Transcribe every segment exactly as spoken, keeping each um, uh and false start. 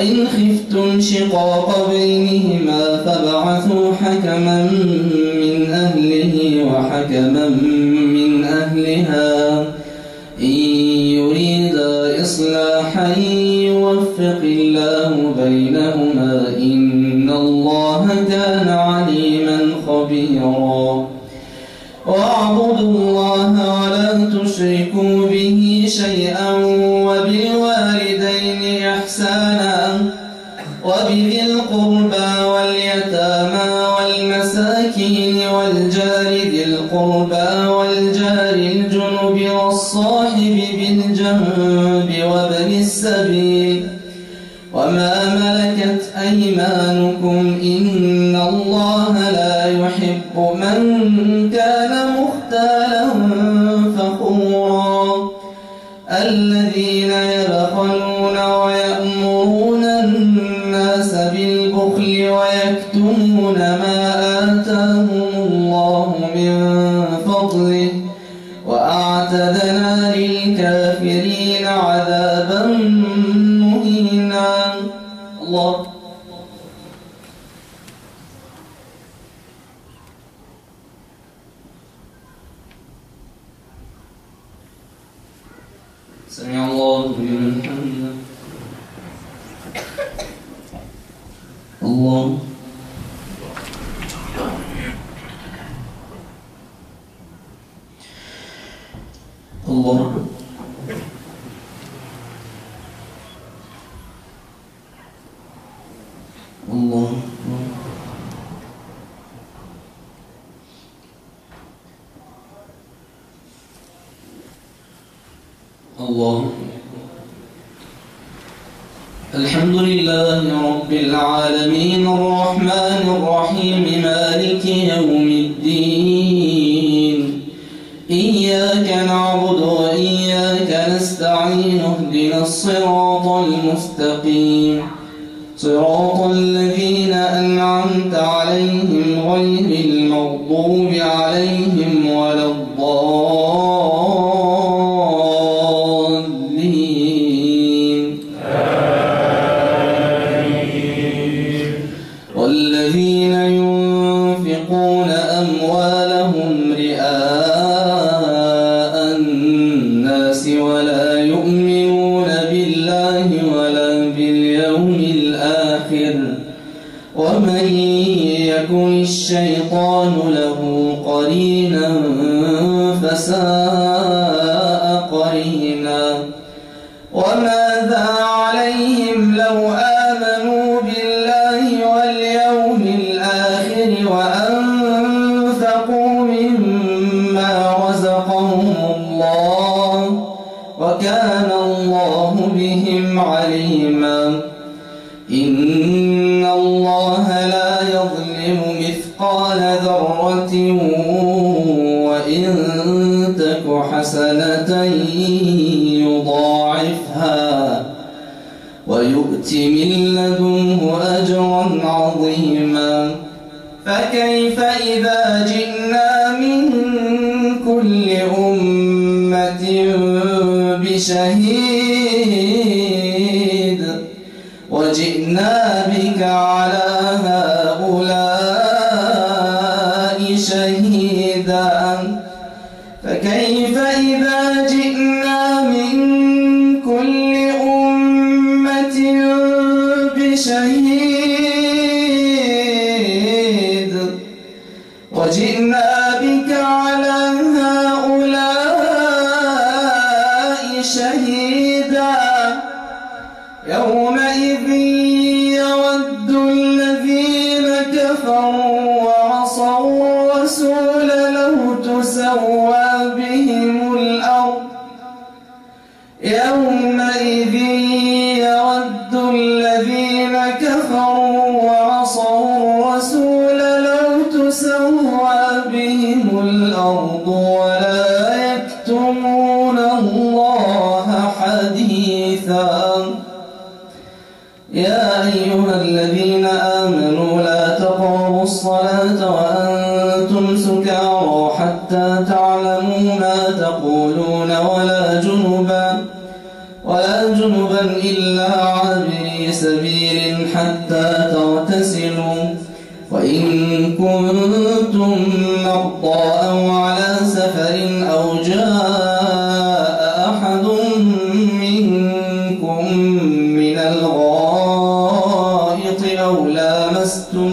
وإن خفتم شقاق بينهما فابعثوا حكما من أهله وحكما من أهلها إن يريدا إصلاحا يوفق الله بينهما إن الله كان عليما خبيرا. واعبدوا الله ولا تشركوا به شيئا وبالوالدين إحسانا وبذي القربى واليتامى والمساكين والجار ذي القربى والجار الجنب والصاحب بالجنب وابن السبيل وما ملكت أيمانكم إن الله لا يحب من كان مختالا فخورا. الذين يبخلون ويأمرون الناس بالبخل ويكتمون ما آتاهم الله من فضله وأعتدنا للكافرين عذابا مهينا. الله سمع الله لمن حمده. الله الله الله الله. الحمد لله رب العالمين الرحمن الرحيم مالك يوم الدين إياك نعبد وإياك نستعين اهدنا الصراط المستقيم صراط الذين أنعمت عليهم غير المغضوب عليهم ولا الضالين. آمين. والذين ينفقون أموالهم رئاء الناس ولا يؤمنون بالله ولا باليوم الآخر ومن يكن الشيطان له قرينا فساء قرينا. وماذا عليهم لو آمنوا بالله واليوم الآخر وأنفقوا مما رزقهم الله وكان الله بهم عليما. إن الله لا يظلم مثقال ذرة وإن تك حسنة يضاعفها ويؤت من لدنه أجرا عظيما. فكيف إذا جئنا من كل أمة بشهيد وجئنا بك على هؤلاء شهيدا. فكيف إذا جئنا من كل أمة بشهيد وجئنا بك على هؤلاء شهيدا. يومئذ يود الذين كفروا وعصوا الرسول لو تسوى بهم الأرض. يومئذ يود الذين كفروا وعصوا الرسول لو تسوى بهم الأرض ولا يكتمون الله حديثا. يا أيها الذين آمنوا لا تقربوا الصلاة وأنتم سكارى حتى تعلموا ما تقولون ولا جنبا ولا جنبا إلا عابري سبيل حتى تغتسلوا وإن كنتم مرضى أو على سفر أو جاء أحد منكم من الغائط أو لامستم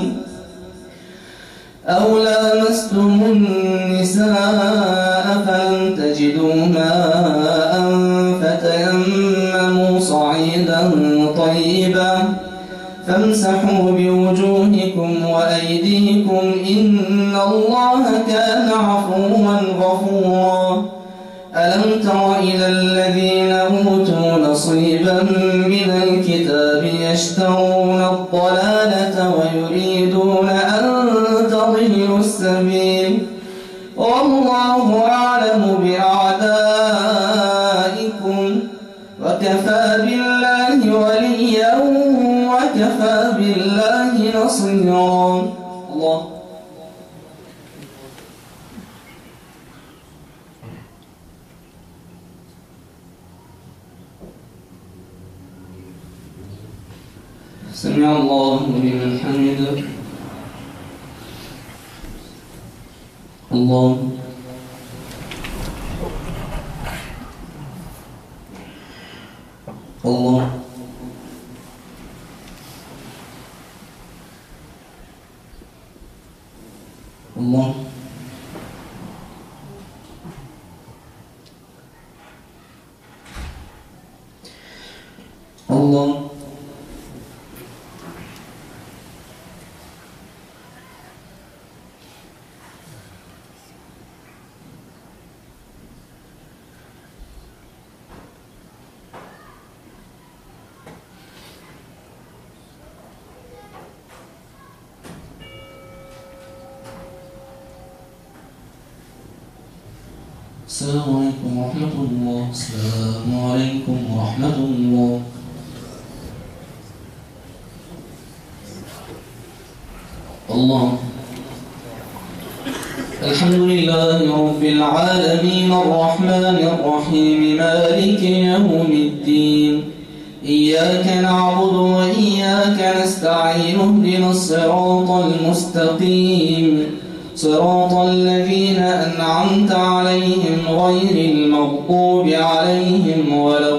أو لامستم النساء فلم تجدوا ماء فتيمموا صعيدا طيبا فامسحوا بوجوهكم وأيديكم إن الله كان عفوا غفورا. ألم تر إلى الذين أوتوا نصيبا من الكتاب يشترون الضلالة ويريدون أن تضلوا السبيل والله أعلم بأعدائكم وكفى بالله وليا وكفى بالله نصيرا. الله سمع الله لمن حمده. الله الله الله الله السلام عليكم ورحمة الله. السلام عليكم ورحمة الله. الله الحمد لله رب العالمين الرحمن الرحيم مالك يوم الدين إياك نعبد وإياك نستعين اهدنا الصراط المستقيم صراط الذين أنعمت عليهم غير المغضوب عليهم ولا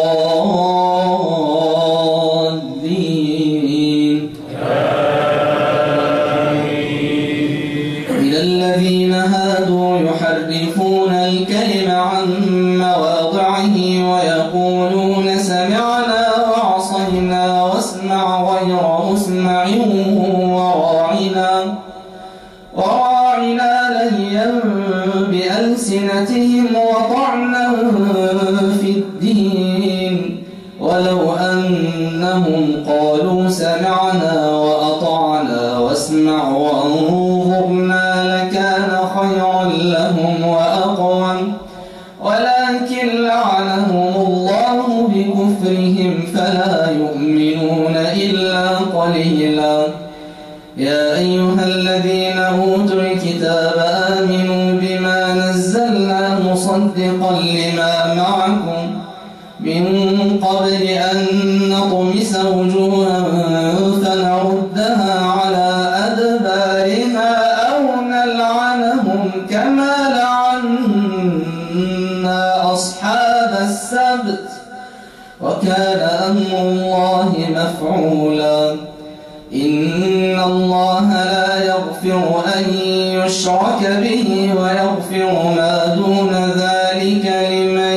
الضالين. من الذين هادوا يحرفون الكلم عن مواضعه ويقولون سمعنا وعصينا واسمع غير مسمع وراعنا وراعنا ليا بألسنتهم وطعنا في الدين ولو أنهم قالوا سمعنا وأطعنا واسمع وانظرنا لكان خيرا لهم وأقوم ولكن لعنهم الله بكفرهم فلا يؤمنون إلا قليلا. يا أيها الذين أوتوا الكتاب آمنوا بما نزلنا مصدقا لما معكم من قبل أن نطمس وجوها فنردها على أدبارها أو نلعنهم كما لعنا أصحاب السبت وكان أمر الله مفعولا. إن الله لا يغفر أن يشرك به ويغفر ما دون ذلك لمن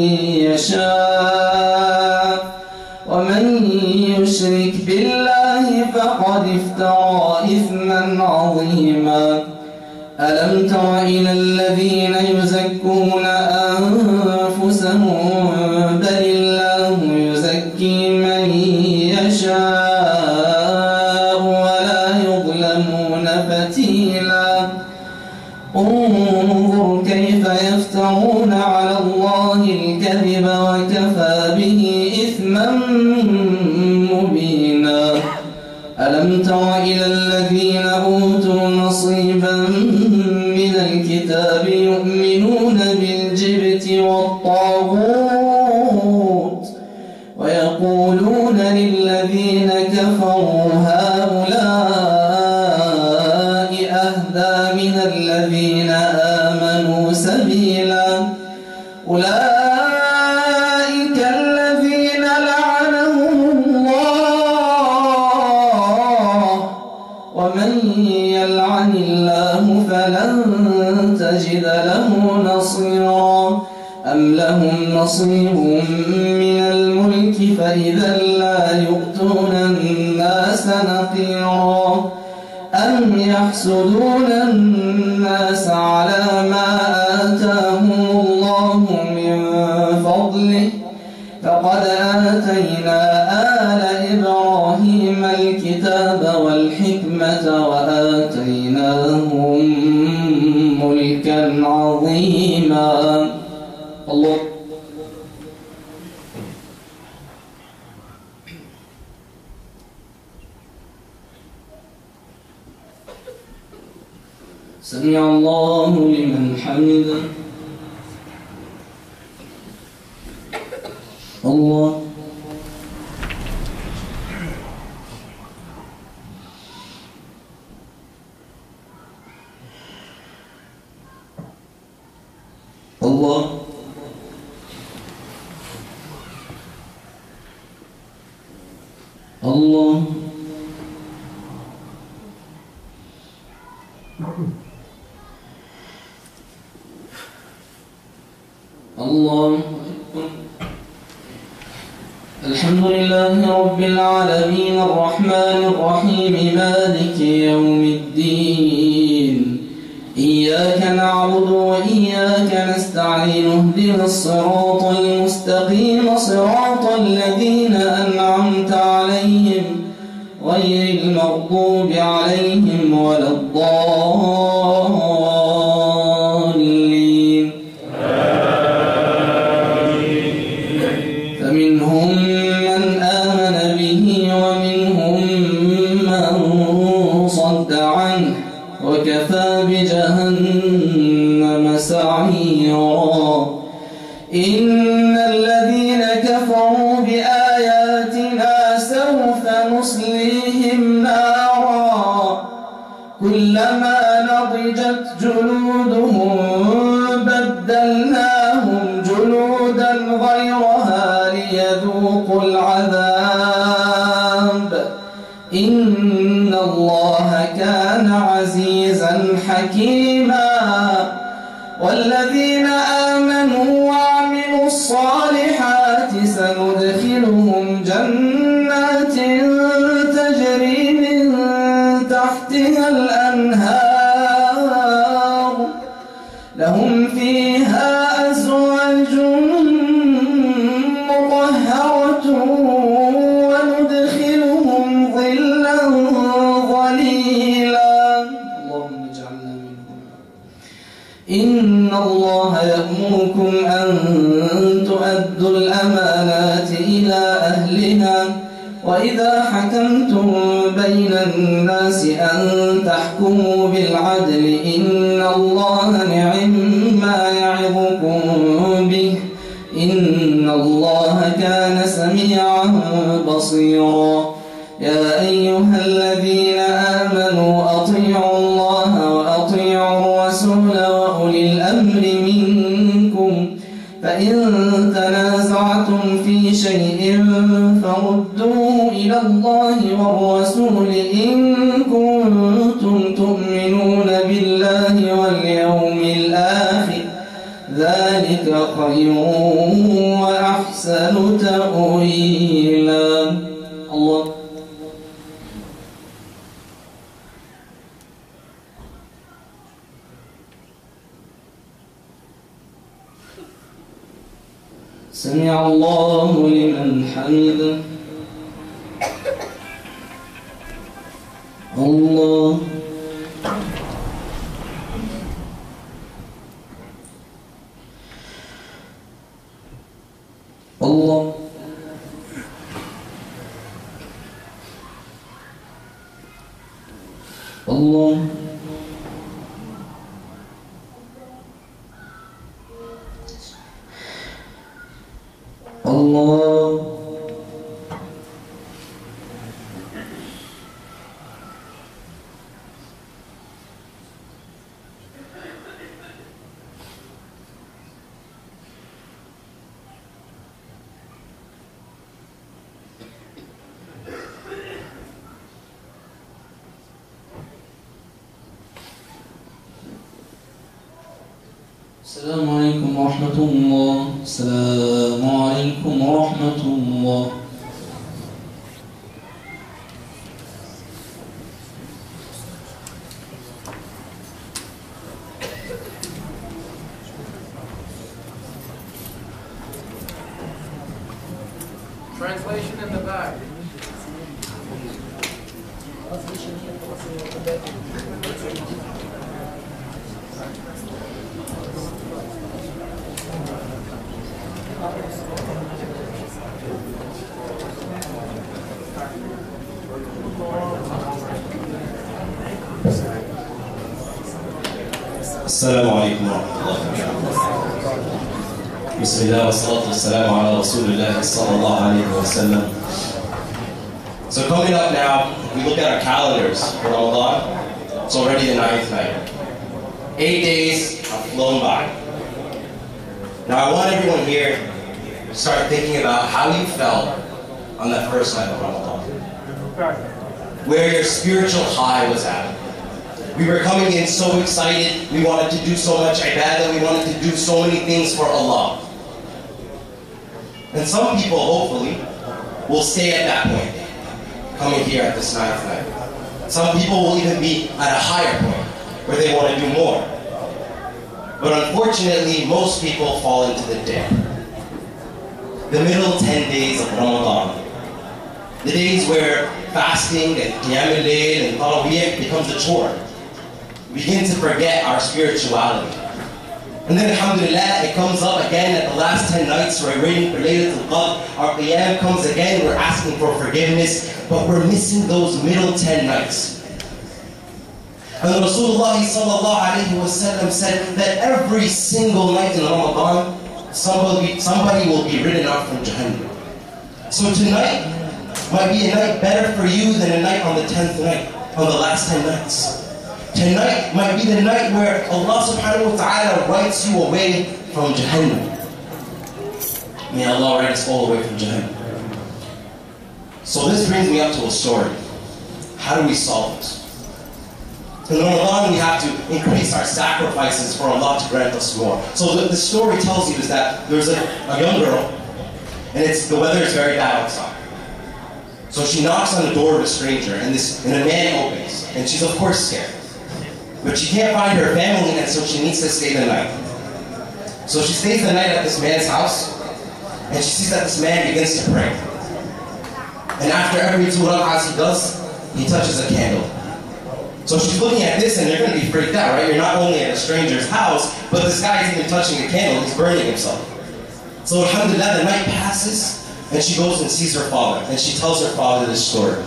يشاء ومن يشرك بالله فقد افترى إثما عظيما. ألم تر إلى الذين يزكون أنفسهم بل الله يزكي من يشاء ولا يظلمون فتيلا. انظر كيف يفترون على الله الكذب وكفى به إثما مبينا. ألم تر إلى الذين أوتوا نصيبا من الكتاب يؤمنون بالجبت والطاغوت ويقولون للذين الذين كفروا هؤلاء أهدى من الذين آمنوا سبيلا أولئك الذين لعنهم الله ومن يلعن الله فلن تجد له نصيرا أم لهم نصيب من الملك فإذا لا يؤتون الناس نقيرا أم يحسدون الناس على ما آتاهم الله من فضله فقد آتينا آل إبراهيم الكتاب والحكمة وآتيناهم ملكا عظيما. الله. سمع الله لمن حمده. الله. الله. الله. الله. الحمد لله رب العالمين الرحمن الرحيم مالك يوم الدين إياك نعبد وإياك نستعين اهدنا الصراط المستقيم صراط الذين أنعمت عليهم غير المغضوب عليهم ولا الضالين فمنهم من آمن به ومنهم من صد عنه وكفى بجهنم سعيرا. إن الذين كفروا بآياتنا سوف نصليهم نارا كلما نضجت جلودهم بدلناهم جلودا غيرها ليذوقوا العذاب إن الله كان عزيزا حكيما. والذين آمنوا وعملوا الصالحات سندخلهم جنات تجري من تحتها الأنهار لهم فيها أزواج مطهرة وندخلهم ظلا ظليلا. اللهم اجعلنا منهم. إن الله يأمركم أن تؤدوا الأمانات إلى أهلها وإذا حكمتم بين الناس أن تحكموا بالعدل إن الله نعم ما يعظكم به إن الله كان سميعا بصيرا. يا أيها الذين آمنوا أطيعوا الله وأطيعوا الرسول وأولي الأمر منكم فإن تنازعتم في شيء فردوه إلى الله والرسول إن كنتم تؤمنون بالله واليوم الآخر ذلك خير وأحسن تأويلا. الله. سمع الله لمن حمده. الله. الله. الله. الله. السلام عليكم ورحمة الله. السلام عليكم ورحمة الله. Translation in the back. السلام عليكم ورحمة الله وبركاته. بسم الله والصلاة والسلام على رسول الله صلى الله عليه وسلم. So coming up now, we look at our calendars for Ramadan. It's already the ninth night. Eight days have flown by. Now I want everyone here to start thinking about how you felt on that first night of Ramadan. Where your spiritual high was at. We were coming in so excited, we wanted to do so much ibadah, we wanted to do so many things for Allah. And some people, hopefully, will stay at that point, coming here at this ninth night. Some people will even be at a higher point, where they want to do more. But unfortunately, most people fall into the dead. The middle ten days of Ramadan. The days where fasting and Qiyam al-Layl and Tarawih becomes a chore. We begin to forget our spirituality. And then alhamdulillah, it comes up again at the last ten nights, we're waiting for Laylatul Qadr, our Qiyam comes again, we're asking for forgiveness, but we're missing those middle ten nights. And Rasulullah sallallahu alayhi wa sallam said that every single night in Ramadan, somebody, somebody will be written out from Jahannam. So tonight might be a night better for you than a night on the tenth night, on the last ten nights. Tonight might be the night where Allah subhanahu wa ta'ala writes you away from Jahannam. May Allah write us all away from Jahannam. So this brings me up to a story. How do we solve this? In Ramadan we have to increase our sacrifices for Allah to grant us more. So what the story tells you is that there's a, a young girl, and it's the weather is very bad outside. So she knocks on the door of a stranger, and this and a man opens, and she's of course scared. But she can't find her family, and so she needs to stay the night. So she stays the night at this man's house, and she sees that this man begins to pray. And after every two rak'ahs he does, he touches a candle. So she's looking at this, and you're going to be freaked out, right? You're not only at a stranger's house, but this guy is even touching a candle, he's burning himself. So alhamdulillah, the night passes, and she goes and sees her father, and she tells her father this story.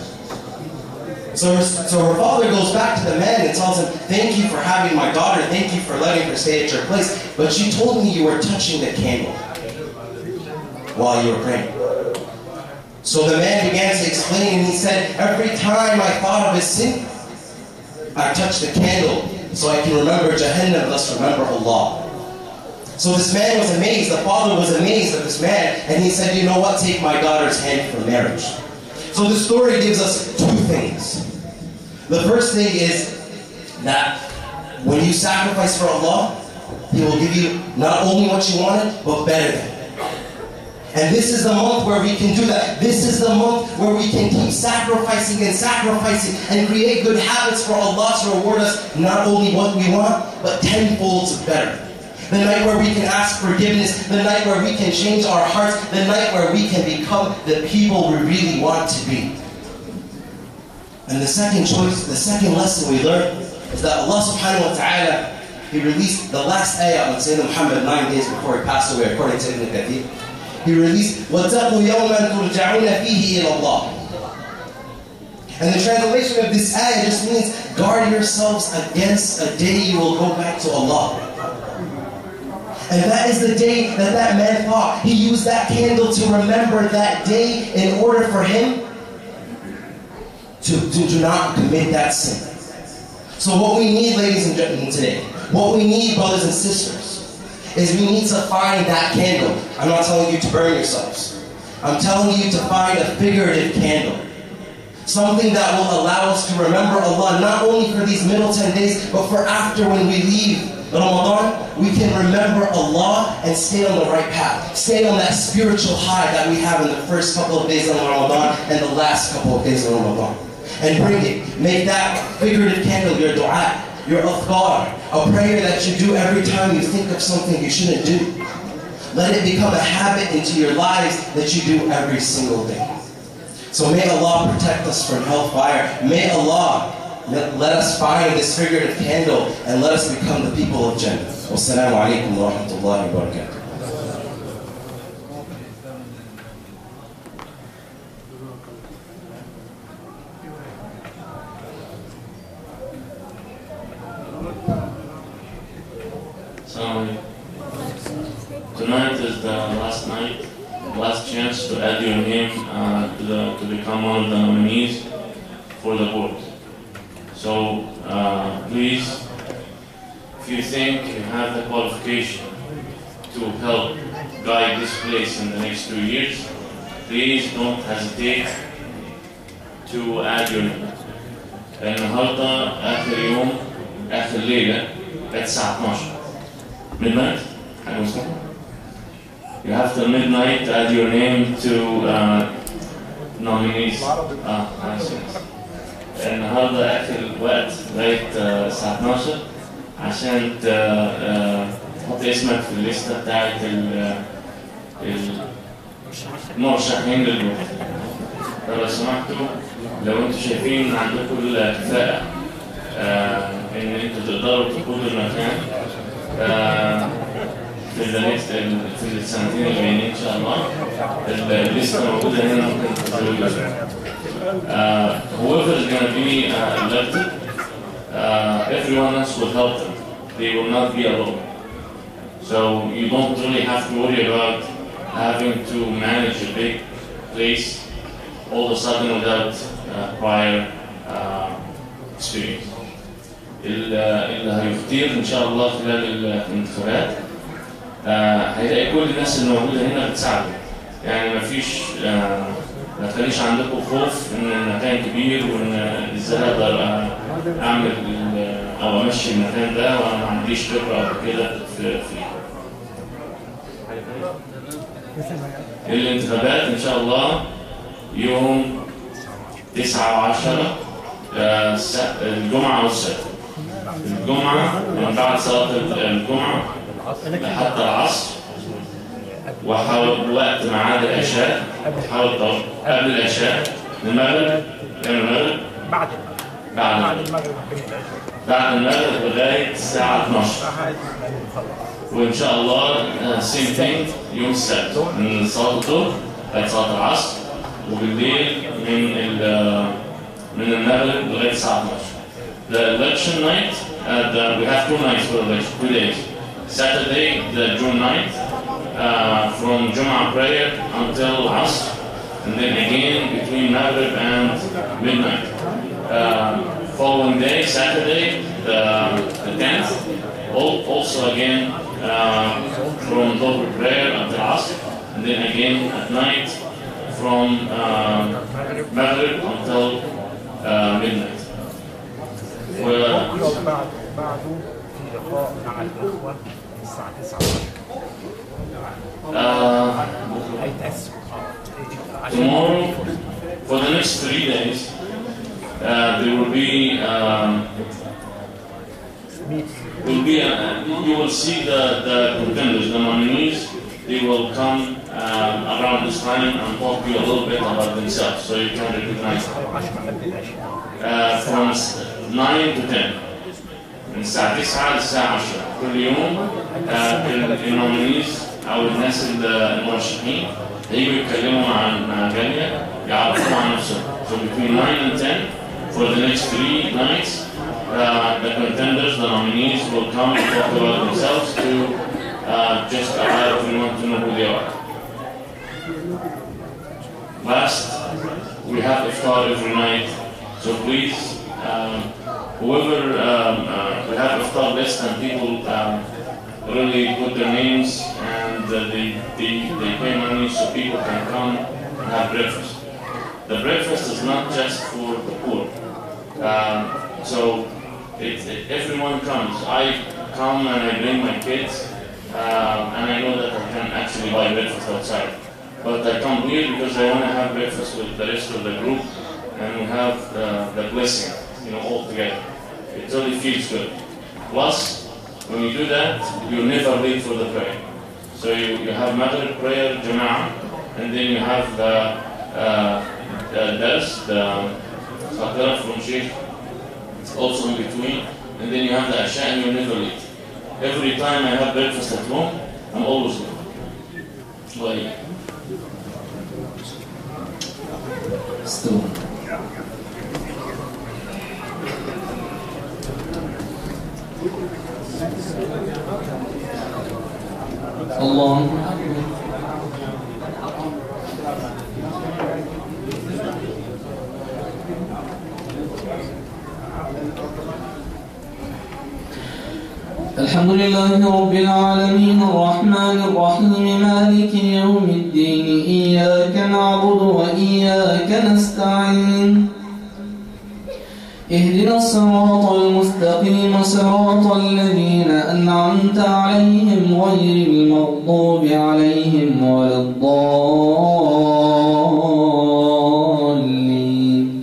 So her, so her father goes back to the man and tells him, thank you for having my daughter, thank you for letting her stay at your place, but you told me you were touching the candle while you were praying. So the man began to explain, and he said, every time I thought of a sin, I touched the candle so I can remember Jahannam, thus remember Allah. So this man was amazed, the father was amazed at this man, and he said, you know what, take my daughter's hand for marriage. So the story gives us two things. The first thing is that when you sacrifice for Allah, He will give you not only what you wanted, but better than it. And this is the month where we can do that. This is the month where we can keep sacrificing and sacrificing and create good habits for Allah to reward us not only what we want, but tenfold better. The night where we can ask forgiveness, the night where we can change our hearts, the night where we can become the people we really want to be. And the second choice, the second lesson we learn is that Allah subhanahu wa ta'ala, He released the last ayah on Sayyidina Muhammad nine days before he passed away, according to Ibn Kathir. He released, وَاتَّقُوا يَوْمًا تُرْجَعُونَ فِيهِ إِلَى اللَّهِ. And the translation of this ayah just means, guard yourselves against a day you will go back to Allah. And that is the day that that man thought. He used that candle to remember that day in order for him to, to do not commit that sin. So what we need, ladies and gentlemen, today, what we need, brothers and sisters, is we need to find that candle. I'm not telling you to burn yourselves. I'm telling you to find a figurative candle. Something that will allow us to remember Allah not only for these middle ten days, but for after when we leave Ramadan, we can remember Allah and stay on the right path. Stay on that spiritual high that we have in the first couple of days of Ramadan and the last couple of days of Ramadan. And bring it. Make that figurative candle your dua, your adhkar, a prayer that you do every time you think of something you shouldn't do. Let it become a habit into your lives that you do every single day. So may Allah protect us from hellfire. May Allah let, let us find this figurative candle and let us become the people of Jannah. Wassalamu alaikum wa rahmatullahi wa barakatuh. So, tonight is the last night, last chance to add your name uh, to, the, to become one of the nominees for the board. So, uh, please, if you think you have the qualification to help guide this place in the next two years, please don't hesitate to add your name. النهارده آخر يوم آخر ليلة الساعة اثناشر. Midnight? حاجة مسموحة؟ You have till midnight to add your name to uh, nominees. اه معلش. النهارده آخر وقت لغاية الساعة اثناشر عشان تحط اسمك في الليستة بتاعت المرشحين للبورد. فلو سمحتوا لو انتوا شايفين ان عندكم الكفاءة آه ان انتوا تقدروا تقودوا المكان آه في في السنتين الجايين ان شاء الله، الليسته موجوده هنا ممكن تزودوها. Uh, whoever is going to be uh, elected, uh, everyone else will help them. They will not be alone. So you don't really have to worry about having to manage a big place all of a sudden without uh, prior uh, experience. اللي هيختير ان شاء الله خلال الانتخابات هيلاقي كل الناس اللي موجوده هنا بتساعده. يعني ما فيش ما تخليش عندكم خوف ان المكان كبير وان ازاي اقدر اعمل او امشي المكان ده وانا ما عنديش خبره قبل كده فيه. الانتخابات ان شاء الله يوم تسعة وعشرة الجمعه والسبت. الجمعه من بعد صلاه الجمعه لحتى العصر، وحاول وقت ميعاد العشاء حاول قبل العشاء المغرب كان المغرب بعد بعد المغرب بعد المغرب لغايه الساعه اثناشر. وان شاء الله سيم ثينج يوم السبت من صلاه الظهر لغايه صلاه العصر، وبالليل من من المغرب لغايه الساعه اثناشر. The election night, uh, the, we have two nights for election, two days. Saturday, the June ninth, uh, from Jum'ah prayer until Asr, and then again between Maghrib and midnight. Uh, following day, Saturday, the, the tenth, also again uh, from Dhuhr prayer until Asr, and then again at night from uh, Maghrib until uh, midnight. Uh, tomorrow, for the next three days, uh, there will be um, will be a, you will see the, the contenders, the nominees. They will come uh, around this time and talk to you a little bit about themselves, so you can recognize them. Uh, from nine to ten. من الساعة تسعة للساعة عشرة كل يوم النومينيز أو الناس المرشحين هيجوا يتكلموا عن مع جالية يعرفوا عن نفسهم. So between nine and ten for the next three nights, uh, the contenders, the nominees will come and talk about themselves to uh, just allow everyone to know who they are. Last, we have iftar every night, so please. Um, Whoever um, uh, we have a iftar list and people um, really put their names and uh, they, they, they pay money so people can come and have breakfast. The breakfast is not just for the poor. Um, so it, it, everyone comes. I come and I bring my kids, uh, and I know that I can actually buy breakfast outside. But I come here because I want to have breakfast with the rest of the group, and we have the, the blessing, you know, all together. It really feels good. Plus, when you do that, you never wait for the prayer. So you, you have Maghrib prayer, Jama'ah, and then you have the uh, the dars, the Khatara from Sheikh, also in between, and then you have the Asha, and you never late. Every time I have breakfast at home, I'm always late. Well, استوى. الله أكبر. الحمد لله رب العالمين الرحمن الرحيم مالك يوم الدين إياك نعبد وإياك نستعين اهدنا الصراط المستقيم صراط الذين أنعمت عليهم غير المغضوب عليهم ولا الضالين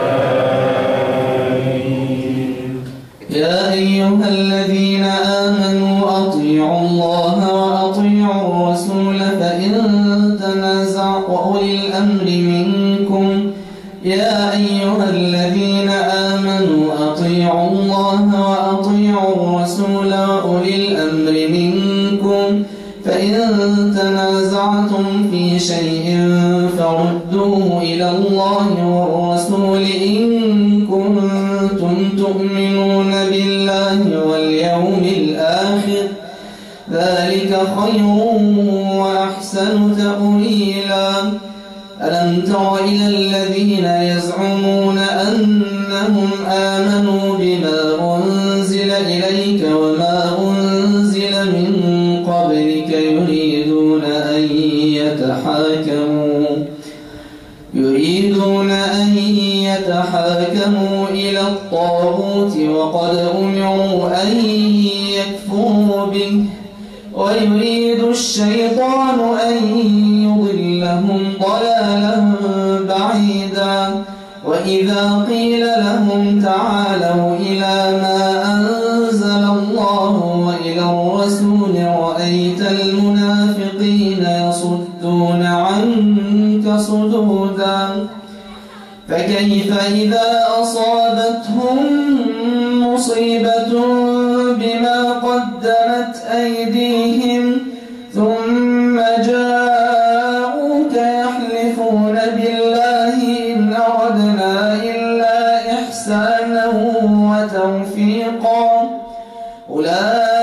يا أيها الذين آمنوا أطيعوا الله وأطيعوا الرسول فإن تنازعوا وأولي الأمر منكم يا أيها الذين آمنوا أطيعوا الله وأطيعوا الرسول وأولي الأمر منكم فإن تنازعتم في شيء فردوه إلى الله والرسول إن كنتم تؤمنون بالله واليوم الآخر ذلك خير وأحسن تأويلا ألم تر إلى الذين يزعمون أنهم آمنوا بما أنزل إليك وما أنزل من قبلك يريدون أن يتحاكموا يريدون أن يتحاكموا إلى الطاغوت وقد أمروا أن يكفروا به ويريد الشيطان أن يضلهم ضلالا بعيدا وإذا قيل لهم تعالوا إلى ما أنزل الله وإلى الرسول رأيت المنافقين يصدون عنك صدودا فكيف إذا أصابتهم مصيبة بما قدمت أيديهم ثم جاءوك يحلفون بالله إن أردنا إلا إحسانا وتوفيقا أولئك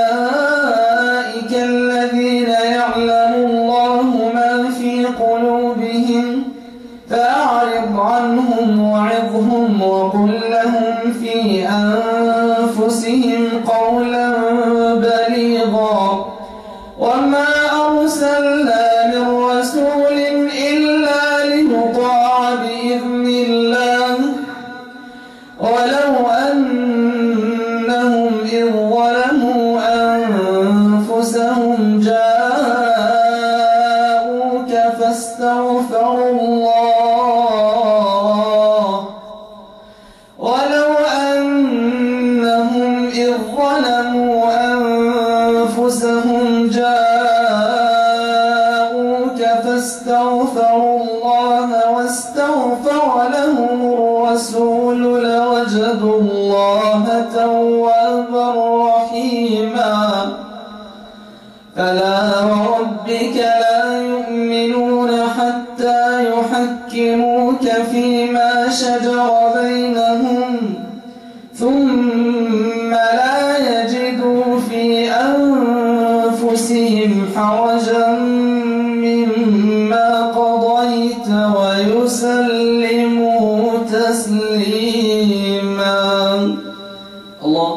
الذين يعلم الله ما في قلوبهم فأعرض عنهم وعظهم وقل لهم في أنفسهم قولا بليغا وما أرسلنا من رسول إلا ليطاع بإذن الله ولو أنهم إذ ظلموا أنفسهم جاءوك فاستغفروا الله ولو أنهم إذ ظلموا أنفسهم جاءوك فاستغفروا الله واستغفر لهم الرسول لوجدوا الله توابا رحيما فلا وربك لا يؤمنون حتى يحكموك فيما شجر بينهم ثم لا يجدوا في أنفسهم حرجا مما قضيت ويسلموا تسليما الله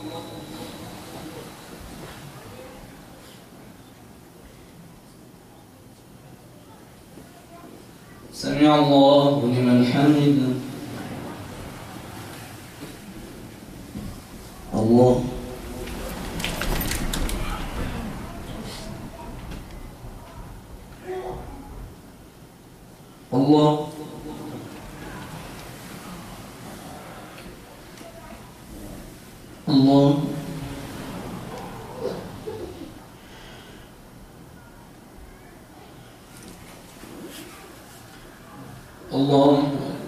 سمع الله لمن حمده الله الله الله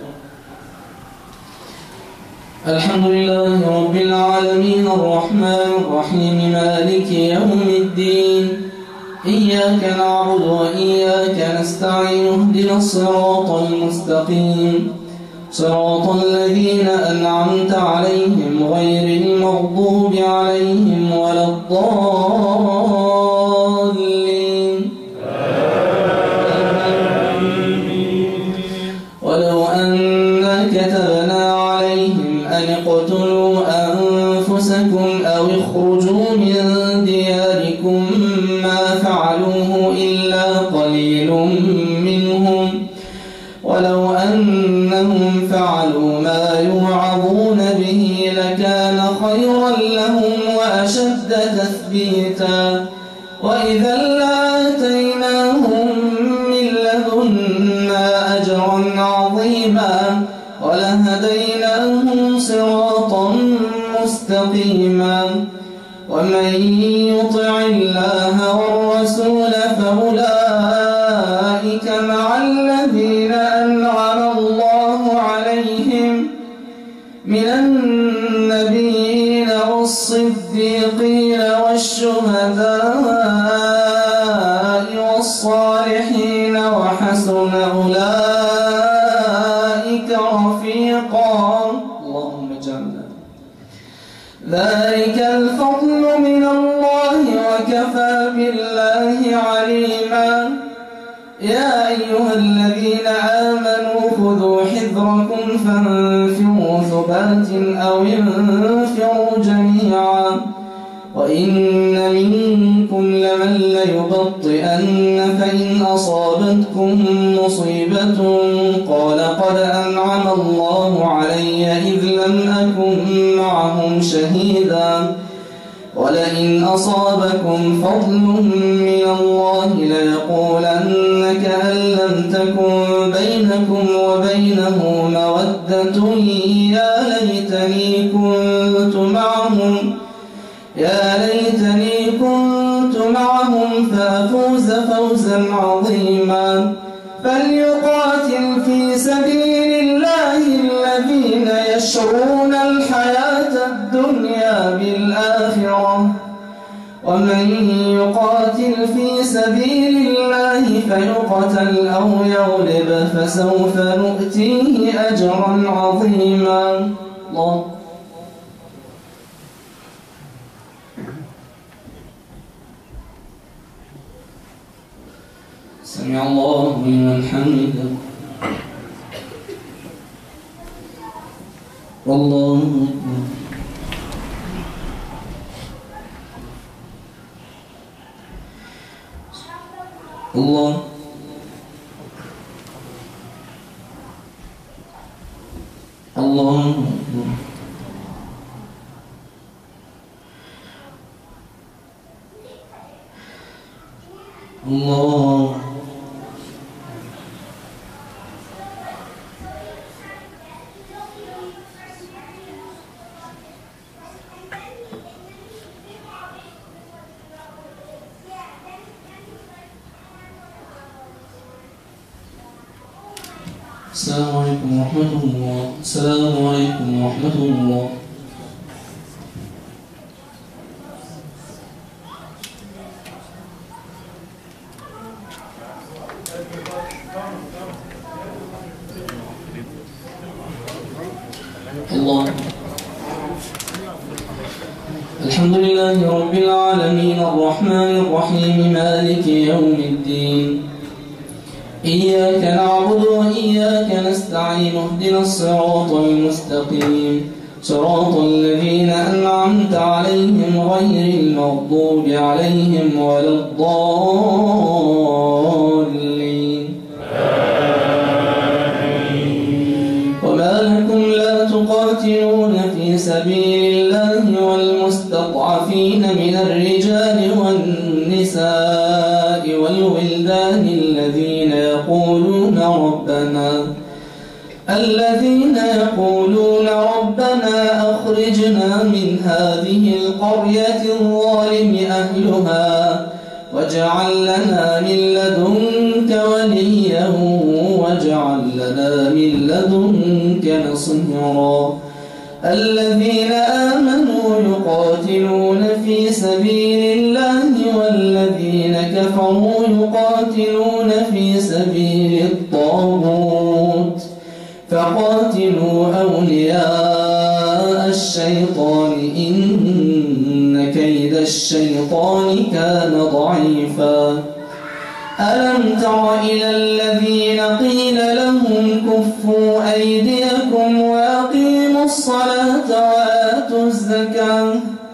الحمد لله رب العالمين الرحمن الرحيم مالك يوم الدين إياك نعبد وإياك نستعين اهدنا الصراط المستقيم صراط الذين أنعمت عليهم غير المغضوب عليهم ولا الضالين ولو أنا كتبنا عليهم أن اقتلوا أنفسكم أو اخرجوا من دياركم ما فعلوه إلا قليل منهم ولو أنهم فعلوا ما يوعظون به لكان خيرا لهم وأشد تثبيتا وإذا لآتيناهم من لدنا أجرا عظيما ولهديناهم صراطا مستقيما ومن يطع الله والرسول فأولئك مع الذين أنعم الله عليهم من النبيين والصديقين والشهداء والصالحين وحسن أولئك رفيقا اللهم اجعلنا ذلك الفضل من الله وكفى بالله عليما يا أيها الذين آمنوا خذوا حذركم فانفروا ثبات أو انفروا جميعا وإن منكم لمن ليبطئن فإن أصابتكم مصيبة قال قد أنعم الله علي إذ لم أكن معهم شهيدا ولئن أصابكم فضل من الله ليقولن كأن لم تكن بينكم وبينه مودة يا ليتني كنت معهم يا ليتني كنت معهم فأفوز فوزا عظيما فليقاتل في سبيل الله الذين يشرون الحياة الدنيا بالآخرة ومن يقاتل في سبيل الله فيقتل أو يغلب فسوف نؤتيه أجرا عظيما الله سمع الله لمن حمده والله أكبر الله الله أكبر الله السلام عليكم ورحمة الله السلام عليكم ورحمة الله الله الحمد لله رب العالمين الرحمن الرحيم مالك يوم الدين إياك نعبد وإياك نستعين اهدنا الصراط المستقيم صراط الذين أنعمت عليهم غير المغضوب عليهم ولا الضالين وما لكم لا تقاتلون في سبيل الله والمستضعفين من الرجال والنساء والولدان الذين يقولون ربنا الذين يقولون ربنا أخرجنا أخرجنا من هذه القرية الظالم أهلها واجعل لنا من لدنك وليا واجعل لنا من لدنك نصيرا. الذين آمنوا يقاتلون في سبيل الله والذين كفروا يقاتلون في سبيل الطاغوت فقاتلوا أولياء الشيطان إن كيد الشيطان كان ضعيفا. ألم تر إلى الذين قيل لهم كفوا أيديكم وأقيموا الصلاة وآتوا الزكاة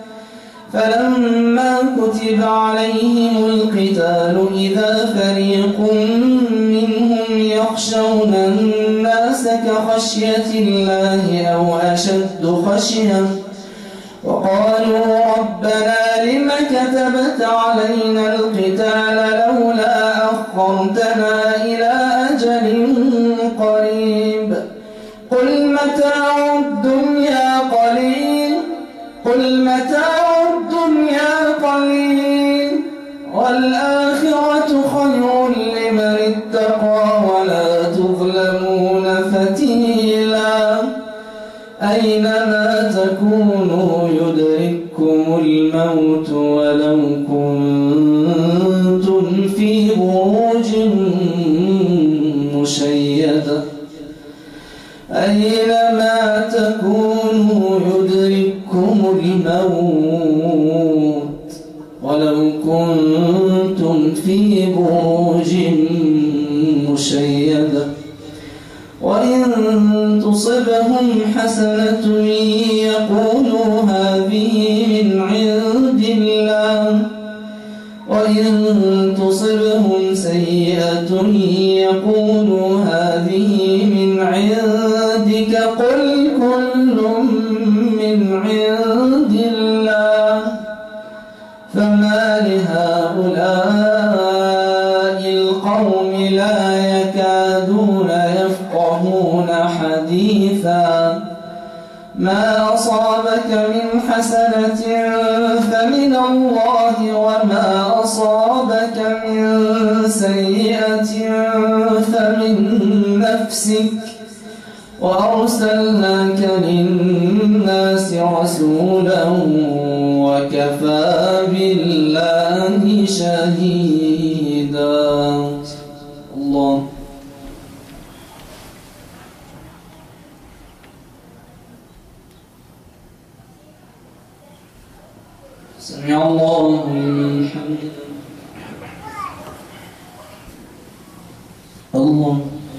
فلما كتب عليهم القتال إذا فريق منهم يخشون الناس كخشية الله أو أشد خشية وقالوا ربنا لم كتبت علينا القتال لولا أخرتنا إلى أجل قريب قل متاع الدنيا قليل قل متاع الدنيا قليل والآخرة خير لمن اتقى ولا تظلمون فتيلا. أينما تكونوا يدرككم الموت ولو كنتم في بروج مشيدة أينما تكونوا يدرككم الموت ولو كنتم في بروج مشيدة وإن تصبهم حسنة يقولوا هذه من عند الله وإن تصبهم سيئة يقولوا هذه من عندك قل كل من عند الله فما لهؤلاء القوم لا يكادون يفقهون حديثا. ما أصابك من حسنة فمن الله وما أصابك من سيئة فمن نفسك وأرسلناك للناس رسولا وكفى بالله شهيدا. الله سمع الله لمن حمده. الله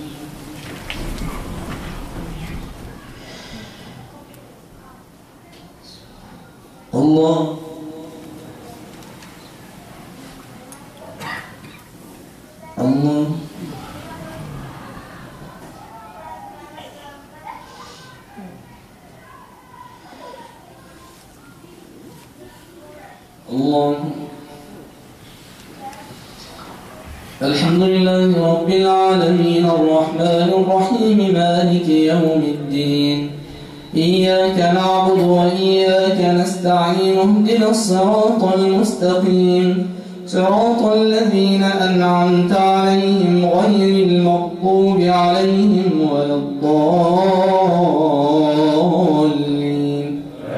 الله الله الله. الحمد لله رب العالمين الرحمن الرحيم مالك يوم الدين إياك نعبد وإياك نستعين اهدنا الصراط المستقيم صراط الذين أنعمت عليهم غير المغضوب عليهم ولا الضالين.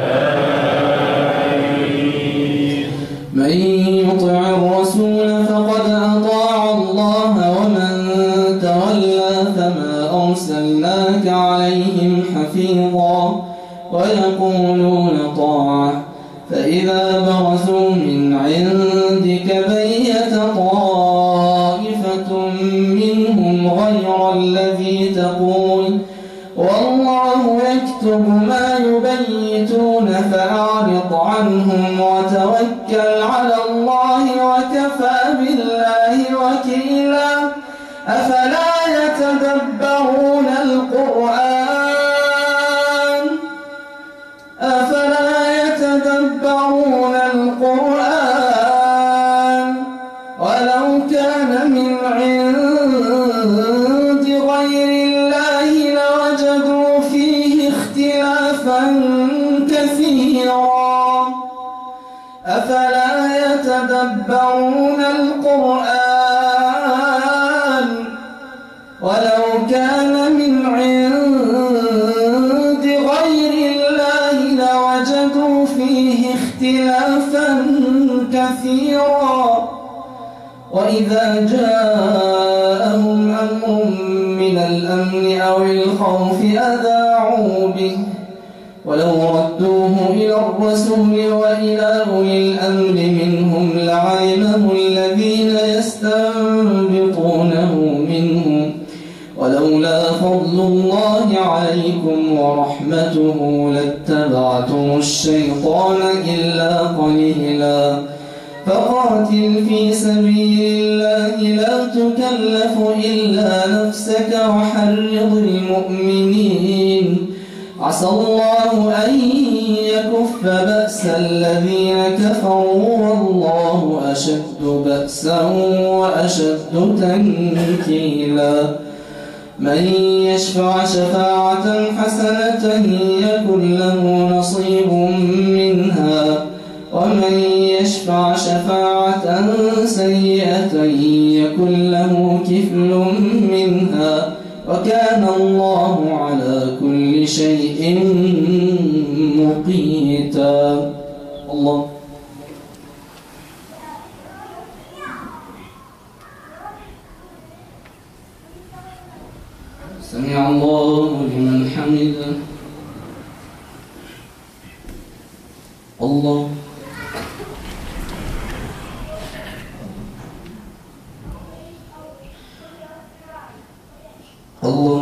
من يطع الرسول فقد أطاع الله ومن تولى فما أرسلناك عليهم حفيظا ويقولون طاعة فإذا برزوا من عندك بيت طائفة منهم غير الذي تقول والله يكتب ما يبيتون فأعرض عنهم وتوكل على الله وكفى بالله وكيلا. أفلا يتدبرون القرآن أفلا يتدبرون القرآن ولو كان من عند غير الله لوجدوا فيه اختلافا أفلا يتدبرون القرآن ولو كان من عند غير الله لوجدوا فيه اختلافا كثيرا وإذا جاءهم أمر من الأمن أو الخوف أذاعوا به ولو ردوه إلى الرسول وإلى أولي الأمر منهم لعلمه الذين يستنبطونه منهم ولولا فضل الله عليكم ورحمته لاتبعتم الشيطان إلا قليلا فقاتل في سبيل الله لا تكلف إلا نفسك وحرض المؤمنين عسى الله أن يكف بأس الذين كفروا والله أشد بأسا وأشد تنكيلا من يشفع شفاعة حسنة يكن له نصيب منها ومن يشفع شفاعة سيئة يكن له كفل منها وكان الله على كل شيء مقيتا. الله سمع الله لمن حمده. الله الله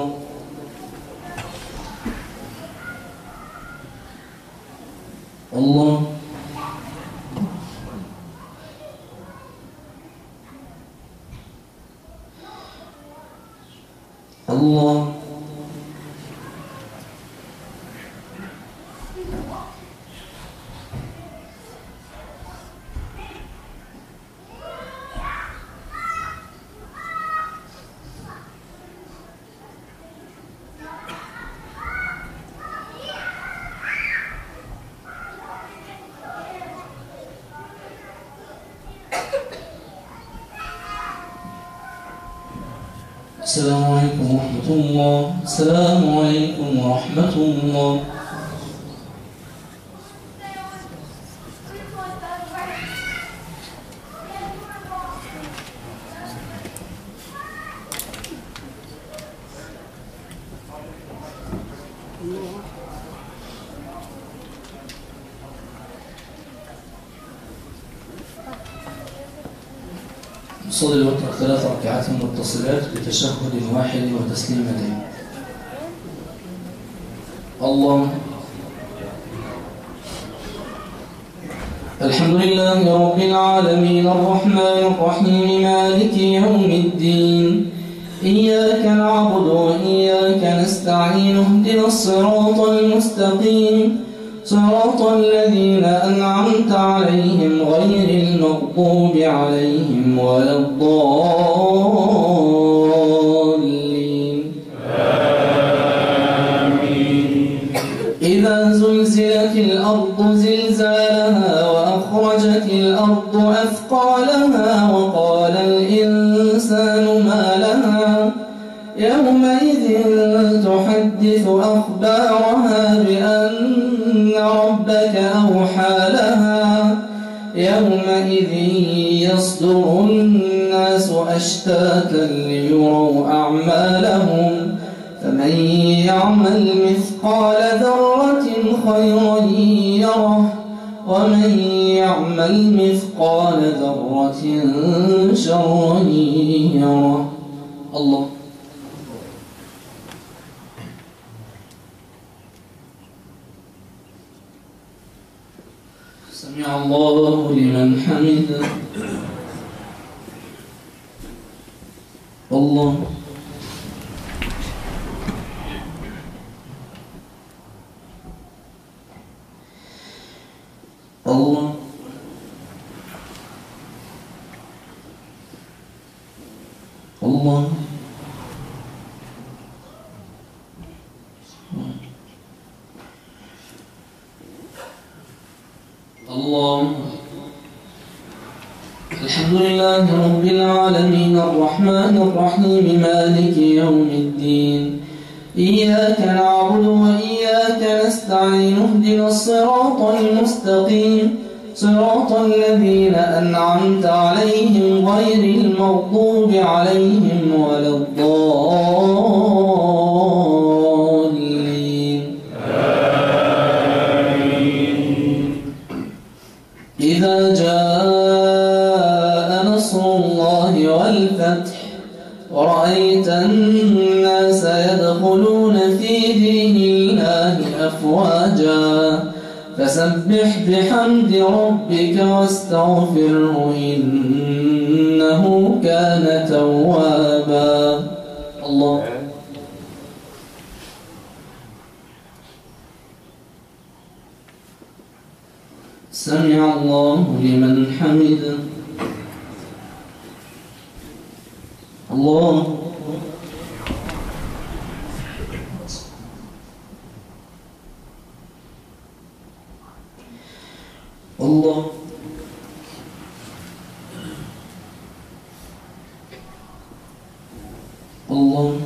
الله الله السلام عليكم ورحمة الله. السلام عليكم ورحمة الله. نصلي الوتر ثلاث ركعات متصلات بتشهد واحد وتسليمتين. الله الحمد لله رب العالمين الرحمن الرحيم مالك يوم الدين إياك نعبد وإياك نستعين اهدنا الصراط المستقيم صراط الذين أنعمت عليهم غير المغضوب عليهم ولا الضالين آمين. إذا زلزلت الأرض زلزالها وأخرجت الأرض أثقالها وقال الإنسان ما لها يومئذ تحدث أخبارها بأن ربك أوحى لها يومئذ يصدر الناس أشتاتا ليروا أعمالهم فمن يعمل مثقال ذرة خيرا يره ومن يعمل مثقال ذرة شرا يره. الله سمع الله لمن حمده. الله الله الله الله الحمد لله رب العالمين الرحمن الرحيم مالك يوم الدين إياك نعبد وإياك نستعين اهدنا الصراط المستقيم صراط الذين أنعمت عليهم غير المغضوب عليهم ولا الضالين آمين. إذا جاء نصر الله والفتح ورأيت الناس يدخلون في دين الله أفواجا فسبح بحمد ربك واستغفره إنه كان توابا. الله سمع الله لمن حمده. الله الله الله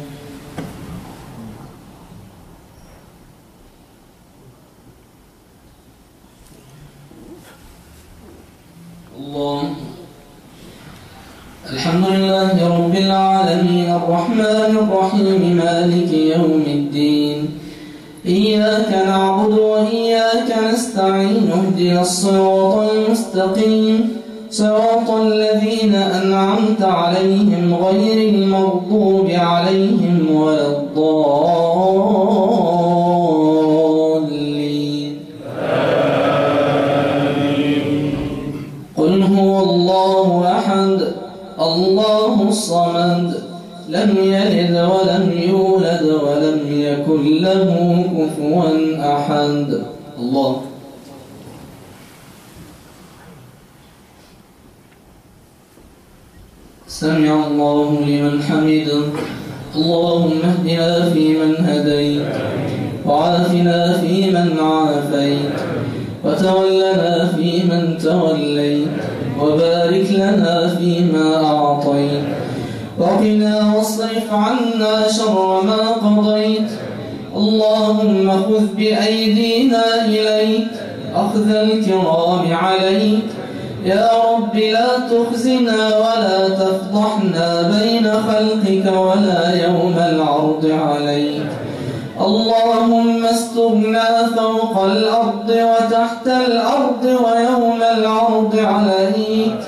الله. الحمد لله رب العالمين الرحمن الرحيم مالك يوم الدين إياك نعبد وإياك نستعين اهدنا الصراط المستقيم صراط الذين أنعمت عليهم غير المغضوب عليهم ولا الضالين آمين. قل هو الله أحد الله الصمد لم يلد ولم يولد ولم يكن له كفوا أحد. الله سمع الله لمن حمده. اللهم اهدنا فيمن هديت وعافنا فيمن عافيت وتولنا فيمن توليت وبارك لنا فيما أعطيت وقنا واصرف عنا شر ما قضيت. اللهم خذ بأيدينا إليك أخذ الكرام عليك يا رب لا تخزنا ولا تفضحنا بين خلقك ولا يوم العرض عليك. اللهم استرنا فوق الأرض وتحت الأرض ويوم العرض عليك.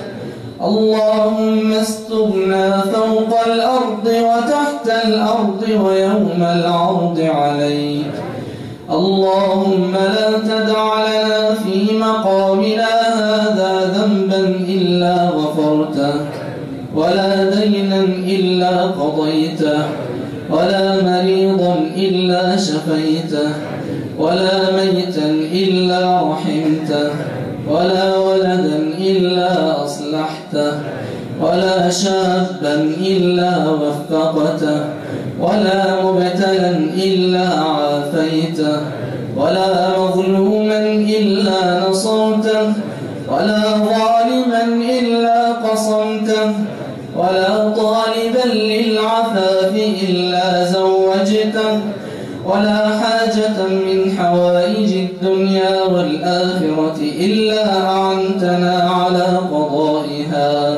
اللهم استرنا فوق الأرض وتحت الأرض ويوم العرض عليك. اللهم لا تدع لنا في مقامنا هذا ذنبا إلا غفرته ولا دينا إلا قضيته ولا مريضا إلا شفيته ولا ميتا إلا رحمته ولا ولدا إلا أصلحته ولا شابا إلا وفقته ولا مبتلا إلا عافيته ولا مظلوما إلا نصرته ولا ظالما إلا قصمته ولا طالبا للعفاف إلا زوجته ولا حاجة من حوائج الدنيا والآخرة إلا أعنتنا على قضائها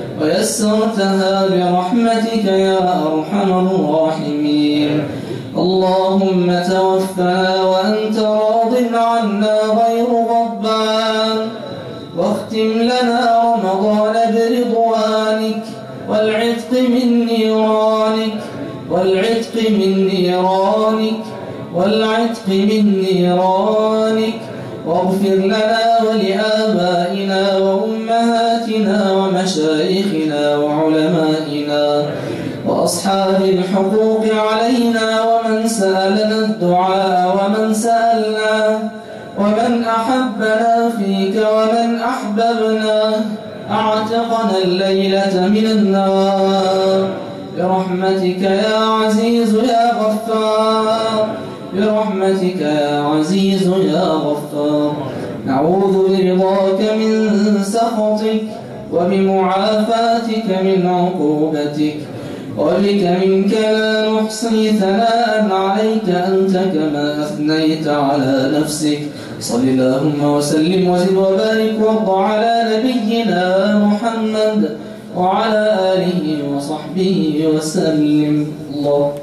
ويسرتها برحمتك يا أرحم الراحمين. اللهم توفنا وأنت راض عنا غير غضبان واختم لنا رمضان برضوانك والعتق من نيرانك والعتق من نيرانك والعتق من نيرانك واغفر لنا ولآبائنا وأمهاتنا ومشايخنا وعلمائنا وأصحاب الحقوق علينا ومن سألنا الدعاء ومن سألنا ومن أحبنا فيك ومن أحببنا أعتقنا الليلة من النار برحمتك يا عزيز يا غفار برحمتك يا عزيز يا غفار. نعوذ برضاك من سخطك وبمعافاتك من عقوبتك، وبك منك لا نحصي ثناء عليك أنت كما أثنيت على نفسك. صل اللهم وسلم وزد وبارك وارض على نبينا محمد وعلى آله وصحبه وسلم. الله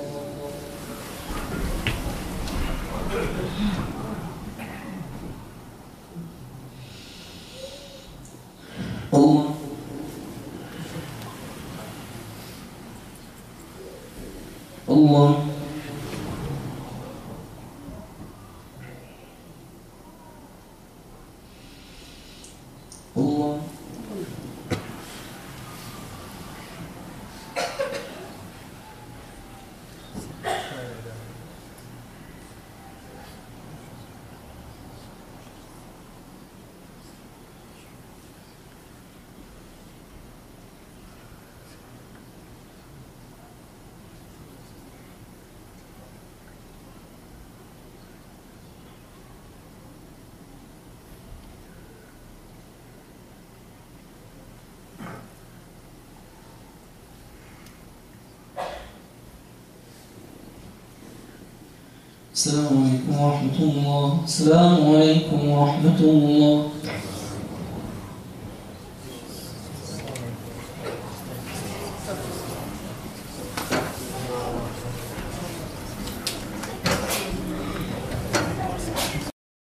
الله الله الله السلام عليكم ورحمة الله. السلام عليكم ورحمة الله.